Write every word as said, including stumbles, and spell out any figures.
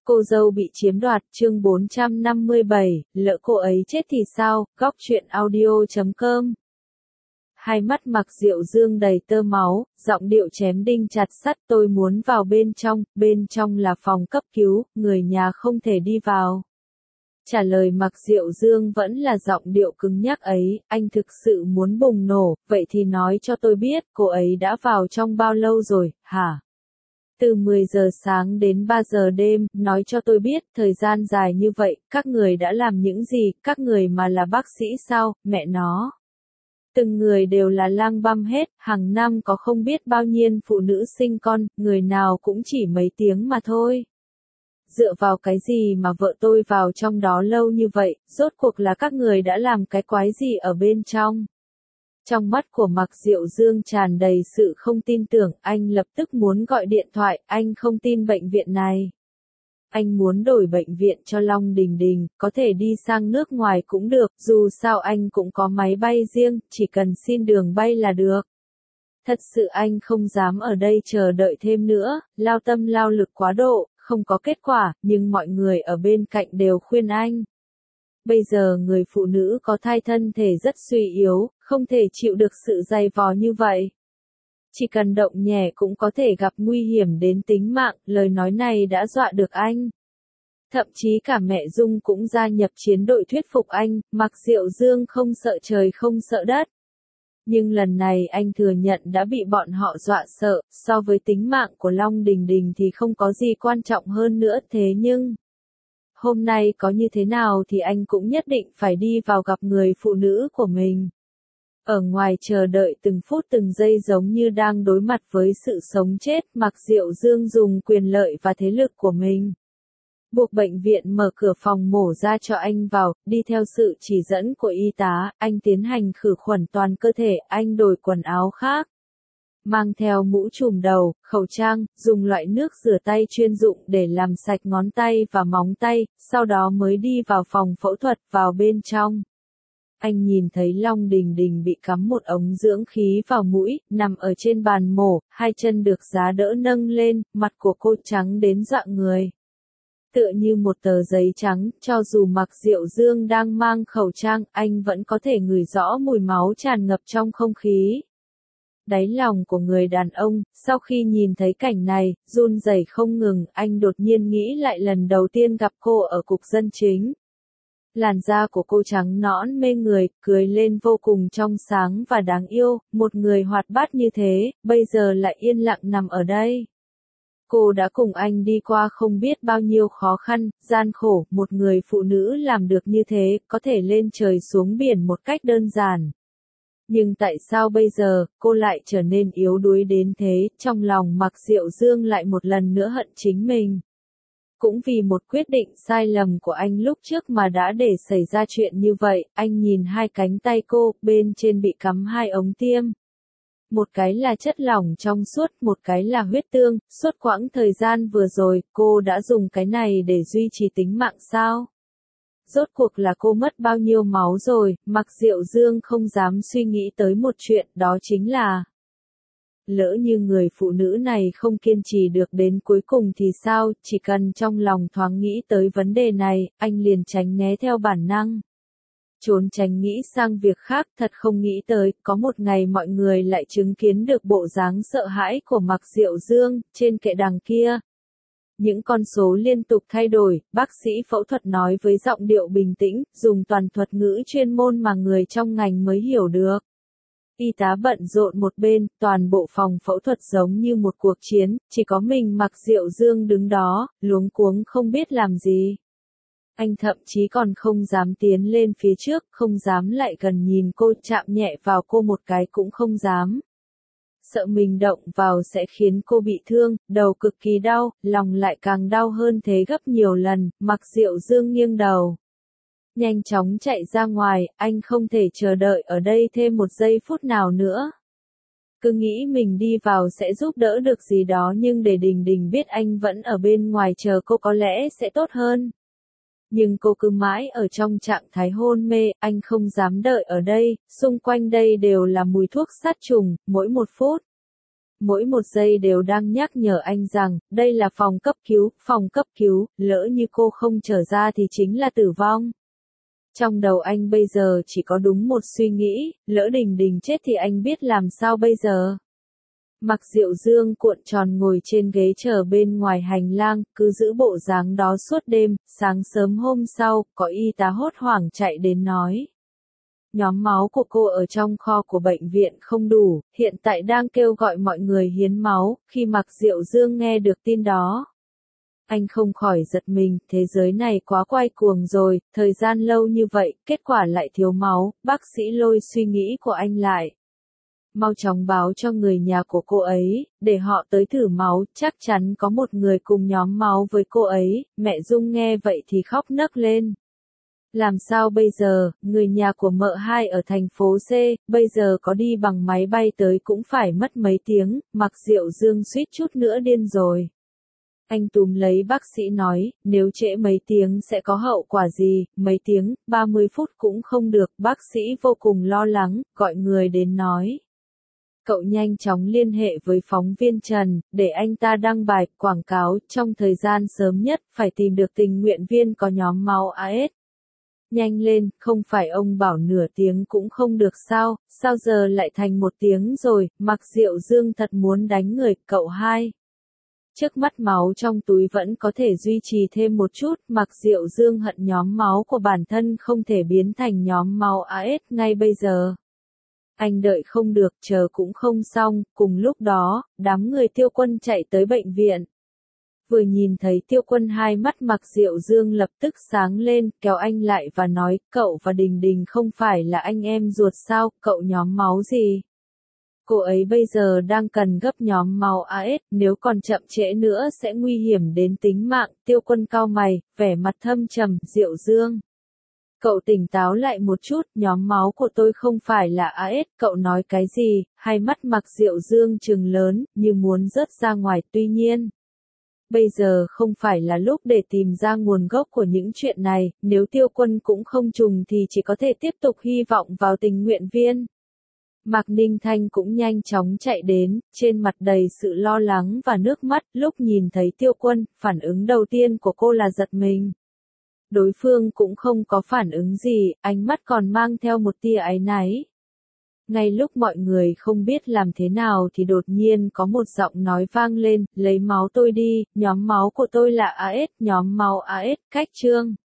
Cô dâu bị chiếm đoạt, chương bốn trăm năm mươi bảy, lỡ cô ấy chết thì sao, góc truyện audio chấm com. Hai mắt Mạc Diệu Dương đầy tơ máu, giọng điệu chém đinh chặt sắt, tôi muốn vào bên trong, bên trong là phòng cấp cứu, người nhà không thể đi vào. Trả lời Mạc Diệu Dương vẫn là giọng điệu cứng nhắc ấy, anh thực sự muốn bùng nổ, vậy thì nói cho tôi biết, cô ấy đã vào trong bao lâu rồi, hả? Từ mười giờ sáng đến ba giờ đêm, nói cho tôi biết, thời gian dài như vậy, các người đã làm những gì, các người mà là bác sĩ sao, mẹ nó. Từng người đều là lang băm hết, hàng năm có không biết bao nhiêu phụ nữ sinh con, người nào cũng chỉ mấy tiếng mà thôi. Dựa vào cái gì mà vợ tôi vào trong đó lâu như vậy, rốt cuộc là các người đã làm cái quái gì ở bên trong? Trong mắt của Mạc Diệu Dương tràn đầy sự không tin tưởng, anh lập tức muốn gọi điện thoại, anh không tin bệnh viện này. Anh muốn đổi bệnh viện cho Long Đình Đình, có thể đi sang nước ngoài cũng được, dù sao anh cũng có máy bay riêng, chỉ cần xin đường bay là được. Thật sự anh không dám ở đây chờ đợi thêm nữa, lao tâm lao lực quá độ, không có kết quả, nhưng mọi người ở bên cạnh đều khuyên anh. Bây giờ người phụ nữ có thai thân thể rất suy yếu, không thể chịu được sự dày vò như vậy. Chỉ cần động nhẹ cũng có thể gặp nguy hiểm đến tính mạng, lời nói này đã dọa được anh. Thậm chí cả mẹ Dung cũng gia nhập chiến đội thuyết phục anh, Mạc Diệu Dương không sợ trời không sợ đất. Nhưng lần này anh thừa nhận đã bị bọn họ dọa sợ, so với tính mạng của Long Đình Đình thì không có gì quan trọng hơn nữa, thế nhưng... Hôm nay có như thế nào thì anh cũng nhất định phải đi vào gặp người phụ nữ của mình. Ở ngoài chờ đợi từng phút từng giây giống như đang đối mặt với sự sống chết, Mạc Diệu Dương dùng quyền lợi và thế lực của mình. Buộc bệnh viện mở cửa phòng mổ ra cho anh vào, đi theo sự chỉ dẫn của y tá, anh tiến hành khử khuẩn toàn cơ thể, anh đổi quần áo khác. Mang theo mũ trùm đầu, khẩu trang, dùng loại nước rửa tay chuyên dụng để làm sạch ngón tay và móng tay, sau đó mới đi vào phòng phẫu thuật vào bên trong. Anh nhìn thấy Long Đình Đình bị cắm một ống dưỡng khí vào mũi, nằm ở trên bàn mổ, hai chân được giá đỡ nâng lên, mặt của cô trắng đến dọa người. Tựa như một tờ giấy trắng, cho dù Mạc Diệu Dương đang mang khẩu trang, anh vẫn có thể ngửi rõ mùi máu tràn ngập trong không khí. Đáy lòng của người đàn ông, sau khi nhìn thấy cảnh này, run rẩy không ngừng, anh đột nhiên nghĩ lại lần đầu tiên gặp cô ở cục dân chính. Làn da của cô trắng nõn mê người, cười lên vô cùng trong sáng và đáng yêu, một người hoạt bát như thế, bây giờ lại yên lặng nằm ở đây. Cô đã cùng anh đi qua không biết bao nhiêu khó khăn, gian khổ, một người phụ nữ làm được như thế, có thể lên trời xuống biển một cách đơn giản. Nhưng tại sao bây giờ, cô lại trở nên yếu đuối đến thế, trong lòng Mạc Diệu Dương lại một lần nữa hận chính mình. Cũng vì một quyết định sai lầm của anh lúc trước mà đã để xảy ra chuyện như vậy, anh nhìn hai cánh tay cô, bên trên bị cắm hai ống tiêm. Một cái là chất lỏng trong suốt, một cái là huyết tương, suốt quãng thời gian vừa rồi, cô đã dùng cái này để duy trì tính mạng sao? Rốt cuộc là cô mất bao nhiêu máu rồi, Mạc Diệu Dương không dám suy nghĩ tới một chuyện, đó chính là lỡ như người phụ nữ này không kiên trì được đến cuối cùng thì sao, chỉ cần trong lòng thoáng nghĩ tới vấn đề này, anh liền tránh né theo bản năng. Trốn tránh nghĩ sang việc khác, thật không nghĩ tới, có một ngày mọi người lại chứng kiến được bộ dáng sợ hãi của Mạc Diệu Dương, trên kệ đằng kia. Những con số liên tục thay đổi, bác sĩ phẫu thuật nói với giọng điệu bình tĩnh, dùng toàn thuật ngữ chuyên môn mà người trong ngành mới hiểu được. Y tá bận rộn một bên, toàn bộ phòng phẫu thuật giống như một cuộc chiến, chỉ có mình Mạc Diệu Dương đứng đó, luống cuống không biết làm gì. Anh thậm chí còn không dám tiến lên phía trước, không dám lại gần nhìn cô, chạm nhẹ vào cô một cái cũng không dám. Sợ mình động vào sẽ khiến cô bị thương, đầu cực kỳ đau, lòng lại càng đau hơn thế gấp nhiều lần, Mạc Diệu Dương nghiêng đầu. Nhanh chóng chạy ra ngoài, anh không thể chờ đợi ở đây thêm một giây phút nào nữa. Cứ nghĩ mình đi vào sẽ giúp đỡ được gì đó nhưng để Đình Đình biết anh vẫn ở bên ngoài chờ cô có lẽ sẽ tốt hơn. Nhưng cô cứ mãi ở trong trạng thái hôn mê, anh không dám đợi ở đây, xung quanh đây đều là mùi thuốc sát trùng, mỗi một phút. Mỗi một giây đều đang nhắc nhở anh rằng, đây là phòng cấp cứu, phòng cấp cứu, lỡ như cô không trở ra thì chính là tử vong. Trong đầu anh bây giờ chỉ có đúng một suy nghĩ, lỡ Đình Đình chết thì anh biết làm sao bây giờ. Mạc Diệu Dương cuộn tròn ngồi trên ghế chờ bên ngoài hành lang, cứ giữ bộ dáng đó suốt đêm. Sáng sớm hôm sau, có y tá hốt hoảng chạy đến nói. Nhóm máu của cô ở trong kho của bệnh viện không đủ, hiện tại đang kêu gọi mọi người hiến máu. Khi Mạc Diệu Dương nghe được tin đó, anh không khỏi giật mình, thế giới này quá quay cuồng rồi, thời gian lâu như vậy, kết quả lại thiếu máu. Bác sĩ lôi suy nghĩ của anh lại. Mau chóng báo cho người nhà của cô ấy, để họ tới thử máu, chắc chắn có một người cùng nhóm máu với cô ấy. Mẹ Dung nghe vậy thì khóc nấc lên. Làm sao bây giờ, người nhà của mợ hai ở thành phố C, bây giờ có đi bằng máy bay tới cũng phải mất mấy tiếng. Mạc Diệu Dương suýt chút nữa điên rồi. Anh túm lấy bác sĩ nói, nếu trễ mấy tiếng sẽ có hậu quả gì, mấy tiếng, ba mươi phút cũng không được. Bác sĩ vô cùng lo lắng, gọi người đến nói. Cậu nhanh chóng liên hệ với phóng viên Trần, để anh ta đăng bài, quảng cáo, trong thời gian sớm nhất, phải tìm được tình nguyện viên có nhóm máu a ét. Nhanh lên, không phải ông bảo nửa tiếng cũng không được sao, sao giờ lại thành một tiếng rồi. Mạc Diệu Dương thật muốn đánh người. Cậu hai. Trước mắt máu trong túi vẫn có thể duy trì thêm một chút. Mạc Diệu Dương hận nhóm máu của bản thân không thể biến thành nhóm máu a ét ngay bây giờ. Anh đợi không được, chờ cũng không xong. Cùng lúc đó, đám người Tiêu Quân chạy tới bệnh viện. Vừa nhìn thấy Tiêu Quân, hai mắt Mạc Diệu Dương lập tức sáng lên, kéo anh lại và nói, cậu và Đình Đình không phải là anh em ruột sao, cậu nhóm máu gì? Cô ấy bây giờ đang cần gấp nhóm máu a ét, nếu còn chậm trễ nữa sẽ nguy hiểm đến tính mạng. Tiêu Quân cau mày, vẻ mặt thâm trầm. Diệu Dương, cậu tỉnh táo lại một chút, nhóm máu của tôi không phải là a ét, cậu nói cái gì? Hai mắt Mạc Diệu Dương trừng lớn, như muốn rớt ra ngoài. Tuy nhiên, bây giờ không phải là lúc để tìm ra nguồn gốc của những chuyện này. Nếu Tiêu Quân cũng không trùng thì chỉ có thể tiếp tục hy vọng vào tình nguyện viên. Mạc Ninh Thanh cũng nhanh chóng chạy đến, trên mặt đầy sự lo lắng và nước mắt. Lúc nhìn thấy Tiêu Quân, phản ứng đầu tiên của cô là giật mình. Đối phương cũng không có phản ứng gì, ánh mắt còn mang theo một tia áy náy. Ngay lúc mọi người không biết làm thế nào thì đột nhiên có một giọng nói vang lên, lấy máu tôi đi, nhóm máu của tôi là a ét, nhóm máu a ét, cách chương.